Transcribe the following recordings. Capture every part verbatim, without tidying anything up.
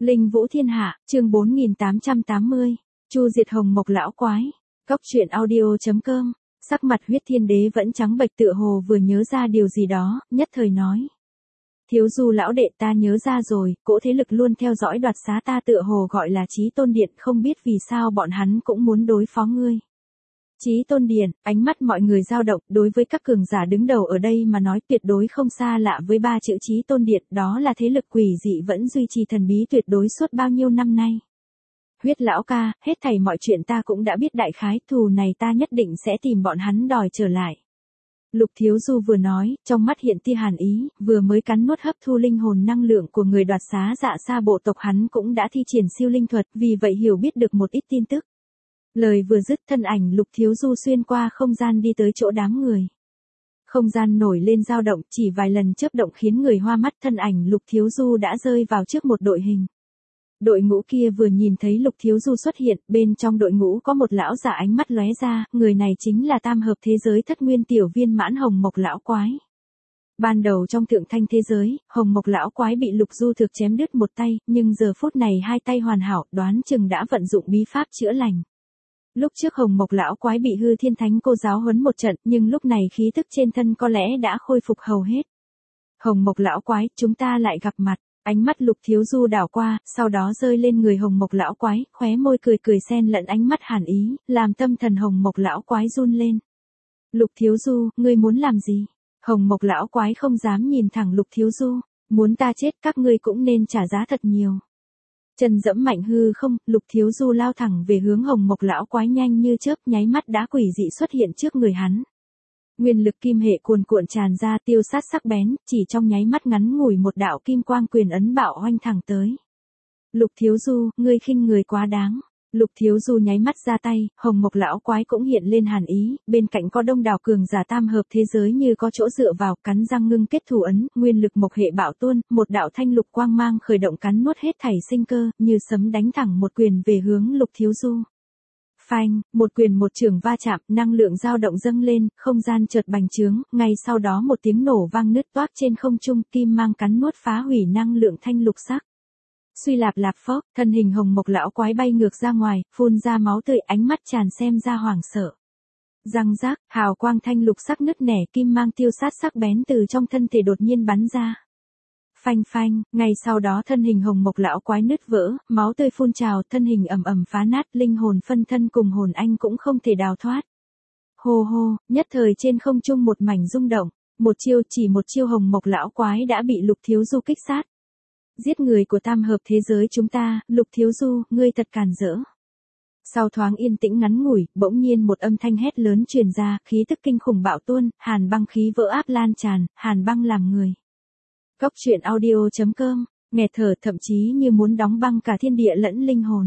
Linh Vũ Thiên Hạ, chương bốn nghìn tám trăm tám mươi. Chu diệt Hồng Mộc lão quái. Cốc truyện audio chấm com. Sắc mặt Huyết Thiên Đế vẫn trắng bệch tựa hồ vừa nhớ ra điều gì đó, nhất thời nói: Thiếu Du lão đệ, ta nhớ ra rồi, cỗ thế lực luôn theo dõi đoạt xá ta tựa hồ gọi là Chí Tôn Điện, không biết vì sao bọn hắn cũng muốn đối phó ngươi. Chí Tôn Điện, ánh mắt mọi người dao động, đối với các cường giả đứng đầu ở đây mà nói tuyệt đối không xa lạ với ba chữ Chí Tôn Điện, đó là thế lực quỷ dị vẫn duy trì thần bí tuyệt đối suốt bao nhiêu năm nay. Huyết lão ca, hết thảy mọi chuyện ta cũng đã biết đại khái, thù này ta nhất định sẽ tìm bọn hắn đòi trở lại. Lục Thiếu Du vừa nói, trong mắt hiện tia hàn ý, vừa mới cắn nuốt hấp thu linh hồn năng lượng của người đoạt xá Dạ Sa bộ tộc, hắn cũng đã thi triển siêu linh thuật, vì vậy hiểu biết được một ít tin tức. Lời vừa dứt, thân ảnh Lục Thiếu Du xuyên qua không gian đi tới chỗ đám người. Không gian nổi lên dao động, chỉ vài lần chớp động khiến người hoa mắt, thân ảnh Lục Thiếu Du đã rơi vào trước một đội hình. Đội ngũ kia vừa nhìn thấy Lục Thiếu Du xuất hiện, bên trong đội ngũ có một lão giả ánh mắt lóe ra, người này chính là tam hợp thế giới thất nguyên tiểu viên mãn Hồng Mộc lão quái. Ban đầu trong thượng thanh thế giới, Hồng Mộc lão quái bị Lục Du Thực chém đứt một tay, nhưng giờ phút này hai tay hoàn hảo, đoán chừng đã vận dụng bí pháp chữa lành. Lúc trước Hồng Mộc lão quái bị Hư Thiên Thánh cô giáo huấn một trận, nhưng lúc này khí tức trên thân có lẽ đã khôi phục hầu hết. Hồng Mộc lão quái, chúng ta lại gặp mặt. Ánh mắt Lục Thiếu Du đảo qua, sau đó rơi lên người Hồng Mộc lão quái, khóe môi cười cười xen lẫn ánh mắt hàn ý, làm tâm thần Hồng Mộc lão quái run lên. Lục Thiếu Du, ngươi muốn làm gì? Hồng Mộc lão quái không dám nhìn thẳng Lục Thiếu Du, muốn ta chết các ngươi cũng nên trả giá thật nhiều. Chân dẫm mạnh hư không, Lục Thiếu Du lao thẳng về hướng Hồng Mộc lão quái, nhanh như chớp, nháy mắt đã quỷ dị xuất hiện trước người hắn. Nguyên lực kim hệ cuồn cuộn tràn ra, tiêu sát sắc bén, chỉ trong nháy mắt ngắn ngủi một đạo kim quang quyền ấn bạo oanh thẳng tới. Lục Thiếu Du, ngươi khinh người quá đáng. Lục Thiếu Du nháy mắt ra tay, Hồng Mộc lão quái cũng hiện lên hàn ý, bên cạnh có đông đảo cường giả tam hợp thế giới như có chỗ dựa vào, cắn răng ngưng kết thủ ấn, nguyên lực mộc hệ bạo tuôn, một đạo thanh lục quang mang khởi động cắn nuốt hết thảy sinh cơ, như sấm đánh thẳng một quyền về hướng Lục Thiếu Du. Phanh, một quyền một chưởng va chạm, năng lượng dao động dâng lên, không gian chợt bành trướng, ngay sau đó một tiếng nổ vang nứt toác trên không trung, kim mang cắn nuốt phá hủy năng lượng thanh lục sắc. Suy lạp lạp phốc, thân hình Hồng Mộc lão quái bay ngược ra ngoài, phun ra máu tươi, ánh mắt tràn xem ra hoảng sợ. Răng rác, hào quang thanh lục sắc nứt nẻ, kim mang tiêu sát sắc bén từ trong thân thể đột nhiên bắn ra. Phanh phanh, ngay sau đó thân hình Hồng Mộc lão quái nứt vỡ, máu tươi phun trào, thân hình ầm ầm phá nát, linh hồn phân thân cùng hồn anh cũng không thể đào thoát. Hô hô, nhất thời trên không trung một mảnh rung động, một chiêu, chỉ một chiêu Hồng Mộc lão quái đã bị Lục Thiếu Du kích sát. Giết người của tam hợp thế giới chúng ta, Lục Thiếu Du, ngươi thật càn rỡ. Sau thoáng yên tĩnh ngắn ngủi, bỗng nhiên một âm thanh hét lớn truyền ra, khí tức kinh khủng bạo tuôn, hàn băng khí vỡ áp lan tràn, hàn băng làm người. Cốc truyện audio chấm com, nghẹt thở, thậm chí như muốn đóng băng cả thiên địa lẫn linh hồn.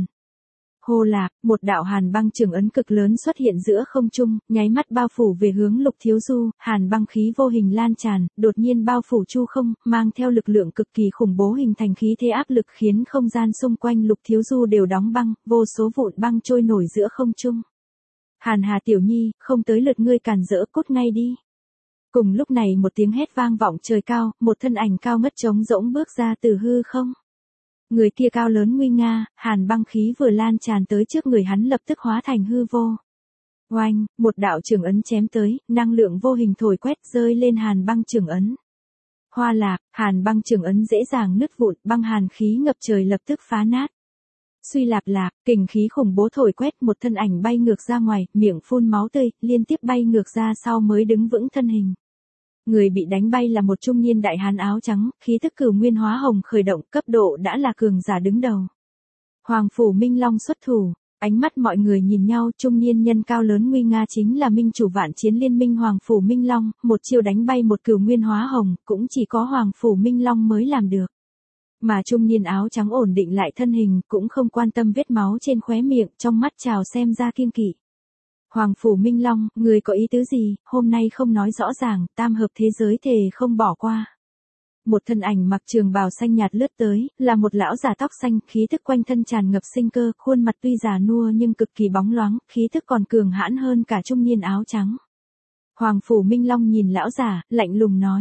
Hô lạc, một đạo hàn băng trường ấn cực lớn xuất hiện giữa không trung, nháy mắt bao phủ về hướng Lục Thiếu Du, hàn băng khí vô hình lan tràn, đột nhiên bao phủ chu không, mang theo lực lượng cực kỳ khủng bố hình thành khí thế áp lực khiến không gian xung quanh Lục Thiếu Du đều đóng băng, vô số vụn băng trôi nổi giữa không trung. Hàn Hà tiểu nhi, không tới lượt ngươi cản rỡ, cút ngay đi. Cùng lúc này một tiếng hét vang vọng trời cao, một thân ảnh cao ngất trống rỗng bước ra từ hư không. Người kia cao lớn nguy nga, hàn băng khí vừa lan tràn tới trước người hắn lập tức hóa thành hư vô. Oanh, một đạo chưởng ấn chém tới, năng lượng vô hình thổi quét rơi lên hàn băng chưởng ấn. Hoa lạc, hàn băng chưởng ấn dễ dàng nứt vụn, băng hàn khí ngập trời lập tức phá nát. Suy lạp lạc, kình khí khủng bố thổi quét, một thân ảnh bay ngược ra ngoài, miệng phun máu tươi, liên tiếp bay ngược ra sau mới đứng vững thân hình. Người bị đánh bay là một trung niên đại hán áo trắng, khí tức cửu nguyên hóa hồng khởi động, cấp độ đã là cường giả đứng đầu. Hoàng phủ Minh Long xuất thủ, ánh mắt mọi người nhìn nhau, trung niên nhân cao lớn nguy nga chính là minh chủ vạn chiến liên minh Hoàng phủ Minh Long, một chiêu đánh bay một cửu nguyên hóa hồng, cũng chỉ có Hoàng phủ Minh Long mới làm được. Mà trung niên áo trắng ổn định lại thân hình, cũng không quan tâm vết máu trên khóe miệng, trong mắt trào xem ra kiêng kỵ. Hoàng phủ Minh Long, người có ý tứ gì, hôm nay không nói rõ ràng, tam hợp thế giới thề không bỏ qua. Một thân ảnh mặc trường bào xanh nhạt lướt tới, là một lão già tóc xanh, khí thức quanh thân tràn ngập sinh cơ, khuôn mặt tuy già nua nhưng cực kỳ bóng loáng, khí thức còn cường hãn hơn cả trung niên áo trắng. Hoàng phủ Minh Long nhìn lão già, lạnh lùng nói,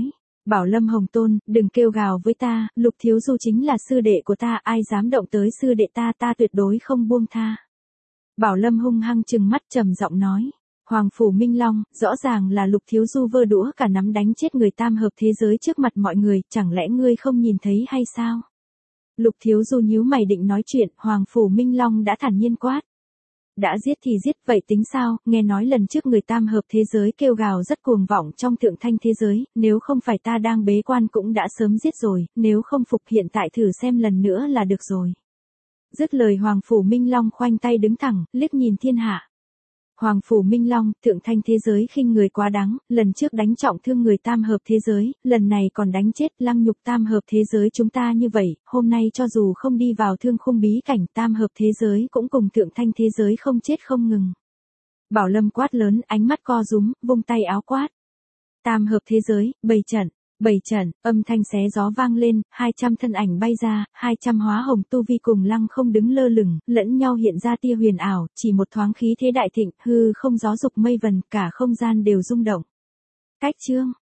Bảo Lâm Hồng Tôn, đừng kêu gào với ta, Lục Thiếu Du chính là sư đệ của ta, ai dám động tới sư đệ ta ta tuyệt đối không buông tha. Bảo Lâm hung hăng trừng mắt trầm giọng nói. Hoàng Phủ Minh Long, rõ ràng là Lục Thiếu Du vơ đũa cả nắm đánh chết người tam hợp thế giới trước mặt mọi người, chẳng lẽ ngươi không nhìn thấy hay sao? Lục Thiếu Du nhíu mày định nói chuyện, Hoàng Phủ Minh Long đã thản nhiên quát. Đã giết thì giết, vậy tính sao, nghe nói lần trước người tam hợp thế giới kêu gào rất cuồng vọng trong thượng thanh thế giới, nếu không phải ta đang bế quan cũng đã sớm giết rồi, nếu không phục hiện tại thử xem lần nữa là được rồi. Dứt lời Hoàng Phủ Minh Long khoanh tay đứng thẳng, liếc nhìn thiên hạ. Hoàng Phủ Minh Long, thượng thanh thế giới khinh người quá đáng, lần trước đánh trọng thương người tam hợp thế giới, lần này còn đánh chết lăng nhục tam hợp thế giới chúng ta như vậy, hôm nay cho dù không đi vào thương khung bí cảnh tam hợp thế giới cũng cùng thượng thanh thế giới không chết không ngừng. Bảo Lâm quát lớn, ánh mắt co rúm, vung tay áo quát. Tam hợp thế giới, bày trận. Bảy trận, âm thanh xé gió vang lên, hai trăm thân ảnh bay ra, hai trăm hóa hồng tu vi cùng lăng không đứng lơ lửng, lẫn nhau hiện ra tia huyền ảo, chỉ một thoáng khí thế đại thịnh, hư không gió dục mây vần, cả không gian đều rung động. Cách chương